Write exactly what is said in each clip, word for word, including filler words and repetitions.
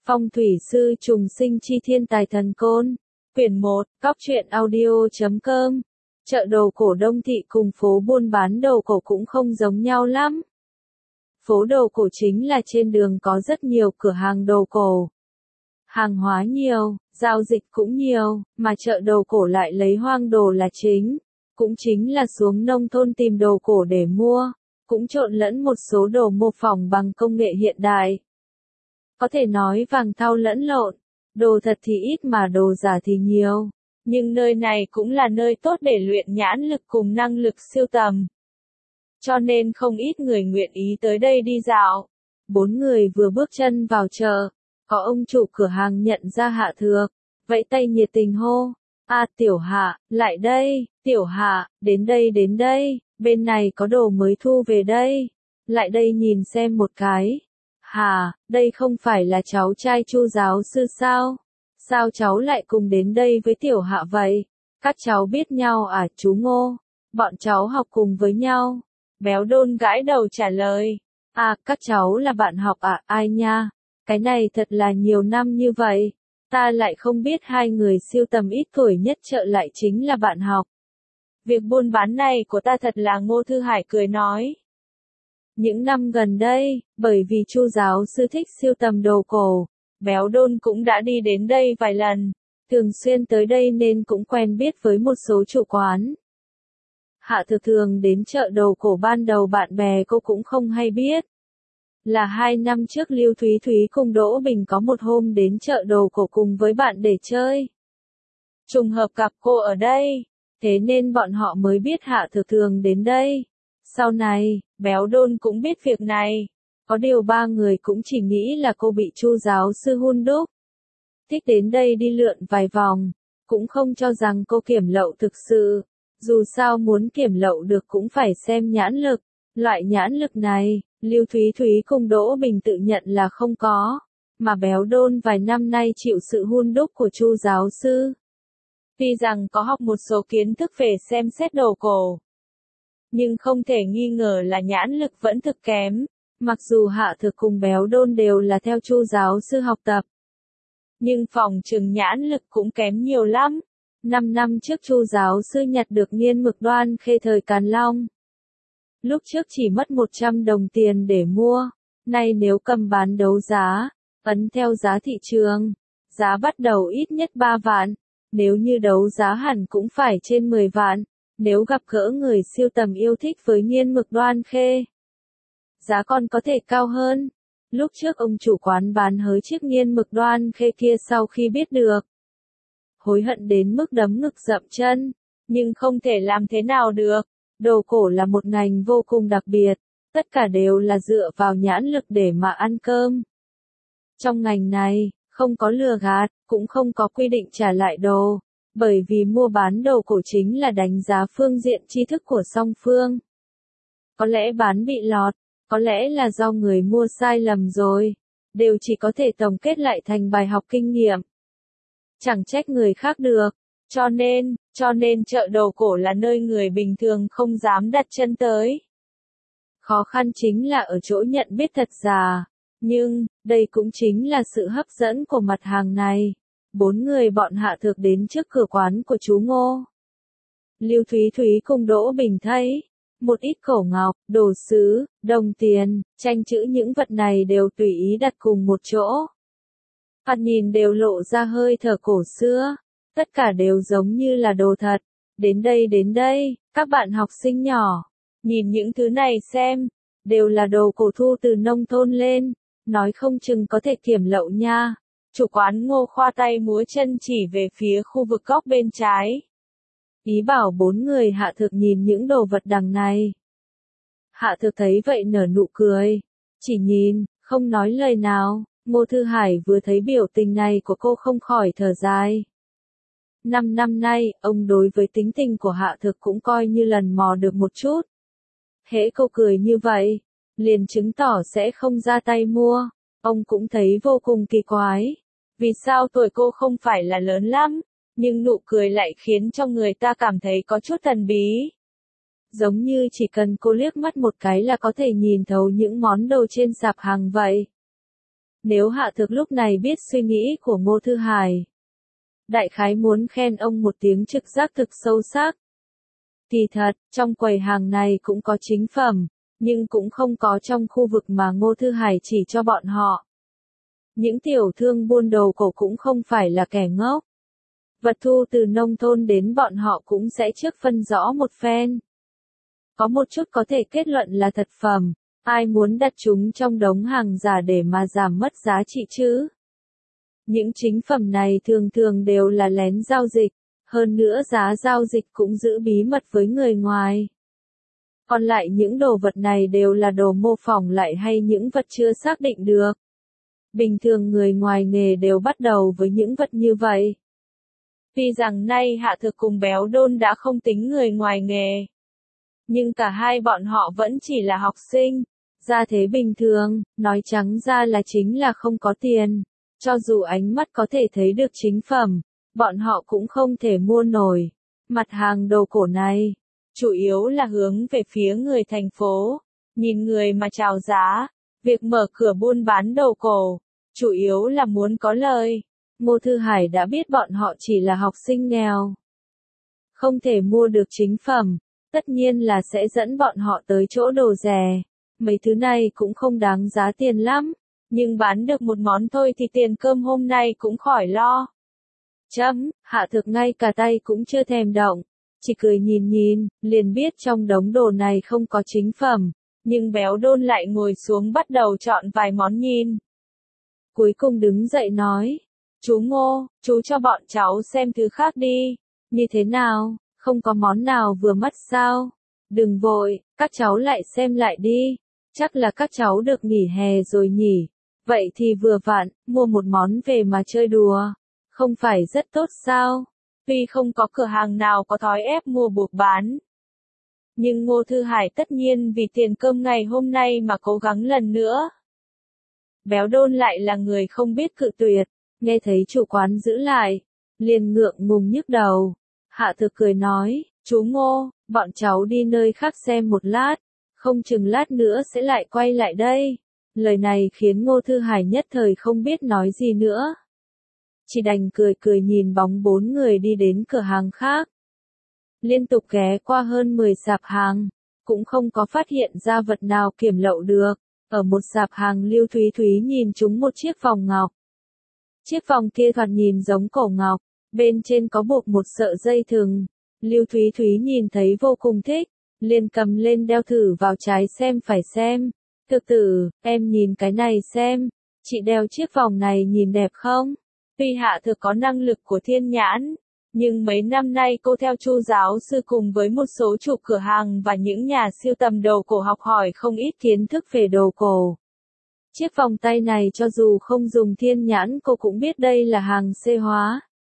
Phong thủy sư trùng sinh chi thiên tài thần côn. Quyển một, Cóc truyện audio chấm com. Chợ đồ cổ Đông Thị cùng phố buôn bán đồ cổ cũng không giống nhau lắm. Phố đồ cổ chính là trên đường có rất nhiều cửa hàng đồ cổ. Hàng hóa nhiều, giao dịch cũng nhiều, mà chợ đồ cổ lại lấy hoang đồ là chính. Cũng chính là xuống nông thôn tìm đồ cổ để mua, cũng trộn lẫn một số đồ mô phỏng bằng công nghệ hiện đại. Có thể nói vàng thau lẫn lộn, đồ thật thì ít mà đồ giả thì nhiều. Nhưng nơi này cũng là nơi tốt để luyện nhãn lực cùng năng lực siêu tầm. Cho nên không ít người nguyện ý tới đây đi dạo. Bốn người vừa bước chân vào chợ, có ông chủ cửa hàng nhận ra Hạ Thược, vẫy tay nhiệt tình hô. À Tiểu Hạ, lại đây, Tiểu Hạ, đến đây đến đây, bên này có đồ mới thu về đây. Lại đây nhìn xem một cái. Hà, đây không phải là cháu trai Chu giáo sư sao? Sao cháu lại cùng đến đây với Tiểu Hạ vậy? Các cháu biết nhau à chú Ngô? Bọn cháu học cùng với nhau. Béo Đôn gãi đầu trả lời. À, các cháu là bạn học à, ai nha? Cái này thật là nhiều năm như vậy. Ta lại không biết hai người siêu tầm ít tuổi nhất chợ lại chính là bạn học. Việc buôn bán này của ta thật là Ngô Thư Hải cười nói. Những năm gần đây, bởi vì Chu giáo sư thích siêu tầm đồ cổ, Béo Đôn cũng đã đi đến đây vài lần, thường xuyên tới đây nên cũng quen biết với một số chủ quán. Hạ Thược thường đến chợ đồ cổ ban đầu bạn bè cô cũng không hay biết. Là hai năm trước Lưu Thúy Thúy cùng Đỗ Bình có một hôm đến chợ đồ cổ cùng với bạn để chơi. Trùng hợp gặp cô ở đây, thế nên bọn họ mới biết Hạ Thược thường đến đây. Sau này, Béo Đôn cũng biết việc này. Có điều ba người cũng chỉ nghĩ là cô bị Chu giáo sư hun đúc. Thích đến đây đi lượn vài vòng, cũng không cho rằng cô kiểm lậu thực sự. Dù sao muốn kiểm lậu được cũng phải xem nhãn lực. Loại nhãn lực này, Lưu Thúy Thúy cùng Đỗ Bình tự nhận là không có. Mà Béo Đôn vài năm nay chịu sự hun đúc của Chu giáo sư. Tuy rằng có học một số kiến thức về xem xét đồ cổ, nhưng không thể nghi ngờ là nhãn lực vẫn thực kém. Mặc dù Hạ Thược cùng Béo Đôn đều là theo Chu giáo sư học tập, nhưng phòng trừng nhãn lực cũng kém nhiều lắm. Năm năm trước Chu giáo sư nhặt được nghiên mực Đoan Khê thời Càn Long. Lúc trước chỉ mất một trăm đồng tiền để mua, nay nếu cầm bán đấu giá, ấn theo giá thị trường, giá bắt đầu ít nhất ba vạn, nếu như đấu giá hẳn cũng phải trên mười vạn, nếu gặp gỡ người siêu tầm yêu thích với nghiên mực Đoan Khê. Giá còn có thể cao hơn. Lúc trước ông chủ quán bán hớ chiếc nghiên mực Đoan Khê kia sau khi biết được, hối hận đến mức đấm ngực dậm chân, nhưng không thể làm thế nào được. Đồ cổ là một ngành vô cùng đặc biệt, tất cả đều là dựa vào nhãn lực để mà ăn cơm. Trong ngành này, không có lừa gạt, cũng không có quy định trả lại đồ, bởi vì mua bán đồ cổ chính là đánh giá phương diện tri thức của song phương. Có lẽ bán bị lọt, có lẽ là do người mua sai lầm rồi, đều chỉ có thể tổng kết lại thành bài học kinh nghiệm. Chẳng trách người khác được, cho nên, cho nên chợ đồ cổ là nơi người bình thường không dám đặt chân tới. Khó khăn chính là ở chỗ nhận biết thật giả, nhưng, đây cũng chính là sự hấp dẫn của mặt hàng này. Bốn người bọn Hạ Thược đến trước cửa quán của chú Ngô. Lưu Thúy Thúy cùng Đỗ Bình thấy, một ít cổ ngọc, đồ sứ, đồng tiền, tranh chữ những vật này đều tùy ý đặt cùng một chỗ. Thoạt nhìn đều lộ ra hơi thở cổ xưa, tất cả đều giống như là đồ thật. Đến đây đến đây, các bạn học sinh nhỏ, nhìn những thứ này xem, đều là đồ cổ thu từ nông thôn lên, nói không chừng có thể kiểm lậu nha. Chủ quán Ngô khoa tay múa chân chỉ về phía khu vực góc bên trái. Ý bảo bốn người Hạ Thược nhìn những đồ vật đằng này. Hạ Thược thấy vậy nở nụ cười, chỉ nhìn, không nói lời nào. Ngô Thư Hải vừa thấy biểu tình này của cô không khỏi thở dài. Năm năm nay, ông đối với tính tình của Hạ Thược cũng coi như lần mò được một chút. Hễ cô cười như vậy, liền chứng tỏ sẽ không ra tay mua. Ông cũng thấy vô cùng kỳ quái. Vì sao tuổi cô không phải là lớn lắm, nhưng nụ cười lại khiến cho người ta cảm thấy có chút thần bí. Giống như chỉ cần cô liếc mắt một cái là có thể nhìn thấu những món đồ trên sạp hàng vậy. Nếu Hạ Thực lúc này biết suy nghĩ của Ngô Thư Hải, đại khái muốn khen ông một tiếng trực giác thực sâu sắc. Kỳ thật, trong quầy hàng này cũng có chính phẩm, nhưng cũng không có trong khu vực mà Ngô Thư Hải chỉ cho bọn họ. Những tiểu thương buôn đồ cổ cũng không phải là kẻ ngốc. Vật thu từ nông thôn đến bọn họ cũng sẽ trước phân rõ một phen. Có một chút có thể kết luận là thật phẩm, ai muốn đặt chúng trong đống hàng giả để mà giảm mất giá trị chứ? Những chính phẩm này thường thường đều là lén giao dịch, hơn nữa giá giao dịch cũng giữ bí mật với người ngoài. Còn lại những đồ vật này đều là đồ mô phỏng lại hay những vật chưa xác định được. Bình thường người ngoài nghề đều bắt đầu với những vật như vậy. Tuy rằng nay Hạ Thực cùng Béo Đôn đã không tính người ngoài nghề, nhưng cả hai bọn họ vẫn chỉ là học sinh, gia thế bình thường, nói trắng ra là chính là không có tiền. Cho dù ánh mắt có thể thấy được chính phẩm, bọn họ cũng không thể mua nổi. Mặt hàng đồ cổ này, chủ yếu là hướng về phía người thành phố, nhìn người mà chào giá. Việc mở cửa buôn bán đồ cổ, chủ yếu là muốn có lời. Ngô Thư Hải đã biết bọn họ chỉ là học sinh nghèo, không thể mua được chính phẩm, tất nhiên là sẽ dẫn bọn họ tới chỗ đồ rẻ. Mấy thứ này cũng không đáng giá tiền lắm, nhưng bán được một món thôi thì tiền cơm hôm nay cũng khỏi lo. Chấm, Hạ Thực ngay cả tay cũng chưa thèm động, chỉ cười nhìn nhìn, liền biết trong đống đồ này không có chính phẩm, nhưng Béo Đôn lại ngồi xuống bắt đầu chọn vài món nhìn. Cuối cùng đứng dậy nói, chú Ngô, chú cho bọn cháu xem thứ khác đi, như thế nào, không có món nào vừa mắt sao? Đừng vội, các cháu lại xem lại đi, chắc là các cháu được nghỉ hè rồi nhỉ, vậy thì vừa vặn, mua một món về mà chơi đùa, không phải rất tốt sao? Tuy không có cửa hàng nào có thói ép mua buộc bán, nhưng Ngô Thư Hải tất nhiên vì tiền cơm ngày hôm nay mà cố gắng lần nữa. Béo Đôn lại là người không biết cự tuyệt, nghe thấy chủ quán giữ lại, liền ngượng ngùng nhức đầu. Hạ Thực cười nói, chú Ngô, bọn cháu đi nơi khác xem một lát, không chừng lát nữa sẽ lại quay lại đây. Lời này khiến Ngô Thư Hải nhất thời không biết nói gì nữa. Chỉ đành cười cười nhìn bóng bốn người đi đến cửa hàng khác. Liên tục ghé qua hơn mười sạp hàng, cũng không có phát hiện ra vật nào kiểm lậu được. Ở một sạp hàng Lưu Thúy Thúy nhìn trúng một chiếc vòng ngọc. Chiếc vòng kia thoạt nhìn giống cổ ngọc, bên trên có buộc một sợi dây thừng. Lưu Thúy Thúy nhìn thấy vô cùng thích, liền cầm lên đeo thử vào trái xem phải xem. Thực tử, em nhìn cái này xem, chị đeo chiếc vòng này nhìn đẹp không? Tuy Hạ Thực có năng lực của thiên nhãn, nhưng mấy năm nay cô theo Chu giáo sư cùng với một số chủ cửa hàng và những nhà sưu tầm đồ cổ học hỏi không ít kiến thức về đồ cổ. Chiếc vòng tay này cho dù không dùng thiên nhãn cô cũng biết đây là hàng xê hóa.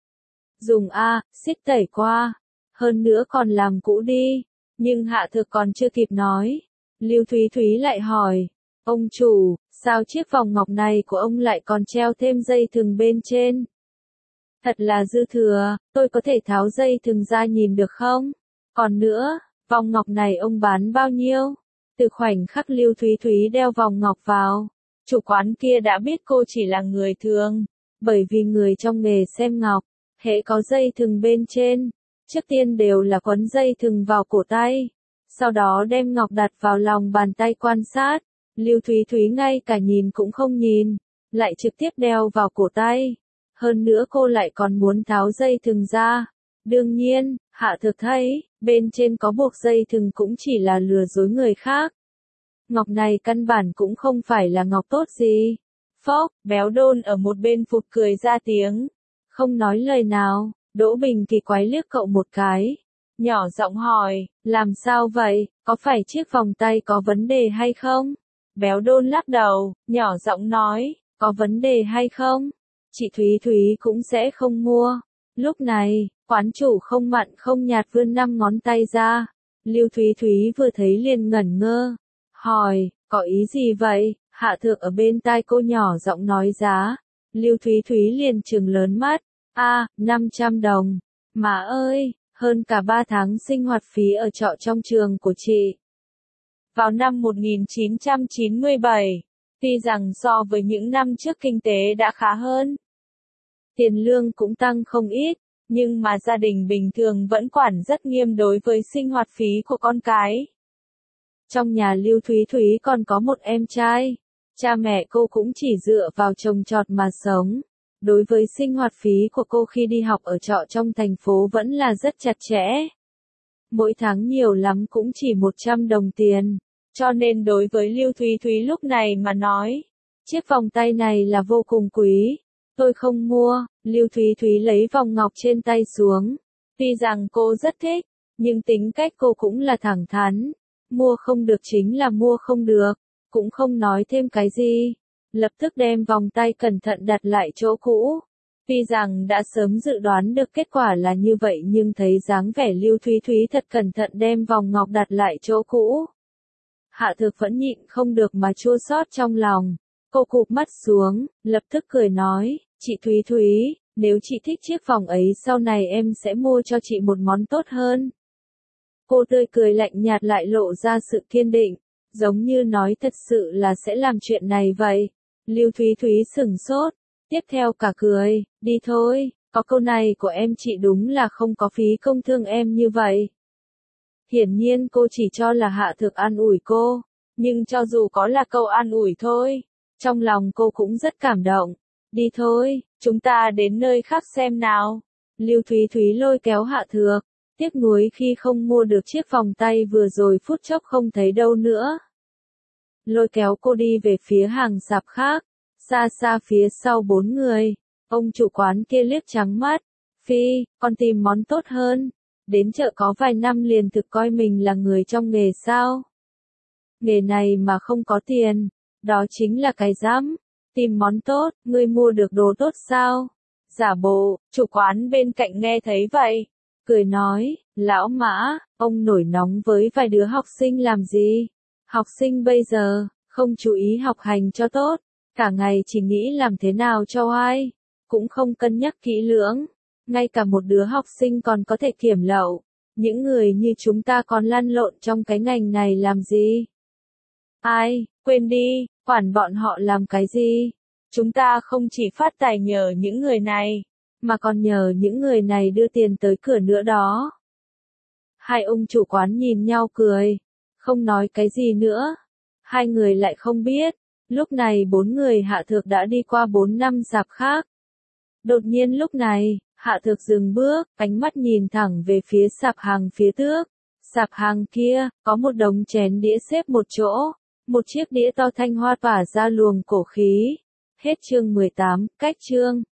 Dùng A, xích tẩy qua, hơn nữa còn làm cũ đi, nhưng Hạ Thực còn chưa kịp nói. Lưu Thúy Thúy lại hỏi, ông chủ, sao chiếc vòng ngọc này của ông lại còn treo thêm dây thừng bên trên? Thật là dư thừa, tôi có thể tháo dây thừng ra nhìn được không? Còn nữa, vòng ngọc này ông bán bao nhiêu? Từ khoảnh khắc Lưu Thúy Thúy đeo vòng ngọc vào, chủ quán kia đã biết cô chỉ là người thường, bởi vì người trong nghề xem ngọc, hễ có dây thừng bên trên, trước tiên đều là quấn dây thừng vào cổ tay, sau đó đem ngọc đặt vào lòng bàn tay quan sát. Lưu Thúy Thúy ngay cả nhìn cũng không nhìn, lại trực tiếp đeo vào cổ tay. Hơn nữa cô lại còn muốn tháo dây thừng ra. Đương nhiên, Hạ Thực thấy, bên trên có buộc dây thừng cũng chỉ là lừa dối người khác. Ngọc này căn bản cũng không phải là ngọc tốt gì. Phốc, Béo Đôn ở một bên phụt cười ra tiếng. Không nói lời nào, Đỗ Bình kỳ quái liếc cậu một cái. Nhỏ giọng hỏi, làm sao vậy, có phải chiếc vòng tay có vấn đề hay không? Béo Đôn lắc đầu, nhỏ giọng nói, có vấn đề hay không? Chị Thúy Thúy cũng sẽ không mua. Lúc này, quán chủ không mặn không nhạt vươn năm ngón tay ra. Lưu Thúy Thúy vừa thấy liền ngẩn ngơ. Hỏi, có ý gì vậy? Hạ Thực ở bên tai cô nhỏ giọng nói giá. Lưu Thúy Thúy liền trừng lớn mắt. A, à, năm trăm đồng. Má ơi, hơn cả ba tháng sinh hoạt phí ở trọ trong trường của chị. Vào năm một nghìn chín trăm chín mươi bảy, Tuy rằng so với những năm trước kinh tế đã khá hơn, tiền lương cũng tăng không ít, nhưng mà gia đình bình thường vẫn quản rất nghiêm đối với sinh hoạt phí của con cái. Trong nhà Lưu Thúy Thúy còn có một em trai, cha mẹ cô cũng chỉ dựa vào trồng trọt mà sống. Đối với sinh hoạt phí của cô khi đi học ở trọ trong thành phố vẫn là rất chặt chẽ. Mỗi tháng nhiều lắm cũng chỉ một trăm đồng tiền, cho nên đối với Lưu Thúy Thúy lúc này mà nói, chiếc vòng tay này là vô cùng quý. Tôi không mua. Lưu Thúy Thúy lấy vòng ngọc trên tay xuống. Tuy rằng cô rất thích, nhưng tính cách cô cũng là thẳng thắn. Mua không được chính là mua không được, cũng không nói thêm cái gì. Lập tức đem vòng tay cẩn thận đặt lại chỗ cũ. Tuy rằng đã sớm dự đoán được kết quả là như vậy nhưng thấy dáng vẻ Lưu Thúy Thúy thật cẩn thận đem vòng ngọc đặt lại chỗ cũ. Hạ Thược vẫn nhịn không được mà chua xót trong lòng. Cô cụp mắt xuống, lập tức cười nói, chị Thúy Thúy, nếu chị thích chiếc vòng ấy sau này em sẽ mua cho chị một món tốt hơn. Cô tươi cười lạnh nhạt lại lộ ra sự kiên định, giống như nói thật sự là sẽ làm chuyện này vậy. Lưu Thúy Thúy sửng sốt, tiếp theo cả cười, đi thôi, có câu này của em chị đúng là không có phí công thương em như vậy. Hiển nhiên cô chỉ cho là Hạ Thược an ủi cô, nhưng cho dù có là câu an ủi thôi, trong lòng cô cũng rất cảm động. Đi thôi, chúng ta đến nơi khác xem nào. Lưu Thúy Thúy lôi kéo Hạ Thược, tiếc nuối khi không mua được chiếc vòng tay vừa rồi phút chốc không thấy đâu nữa. Lôi kéo cô đi về phía hàng sạp khác, xa xa phía sau bốn người, ông chủ quán kia liếc trắng mắt, Phi, con tìm món tốt hơn, đến chợ có vài năm liền thực coi mình là người trong nghề sao. Nghề này mà không có tiền, đó chính là cái rắm. Tìm món tốt, ngươi mua được đồ tốt sao? Giả bộ, chủ quán bên cạnh nghe thấy vậy, cười nói, lão Mã, ông nổi nóng với vài đứa học sinh làm gì? Học sinh bây giờ, không chú ý học hành cho tốt, cả ngày chỉ nghĩ làm thế nào cho oai, cũng không cân nhắc kỹ lưỡng, ngay cả một đứa học sinh còn có thể kiểm lậu, những người như chúng ta còn lăn lộn trong cái ngành này làm gì? Ai, quên đi, quản bọn họ làm cái gì? Chúng ta không chỉ phát tài nhờ những người này, mà còn nhờ những người này đưa tiền tới cửa nữa đó. Hai ông chủ quán nhìn nhau cười, không nói cái gì nữa. Hai người lại không biết, lúc này bốn người Hạ Thược đã đi qua bốn năm sạp khác. Đột nhiên lúc này, Hạ Thược dừng bước, ánh mắt nhìn thẳng về phía sạp hàng phía trước. Sạp hàng kia, có một đống chén đĩa xếp một chỗ, một chiếc đĩa to thanh hoa tỏa ra luồng cổ khí. Hết chương mười tám, cách chương.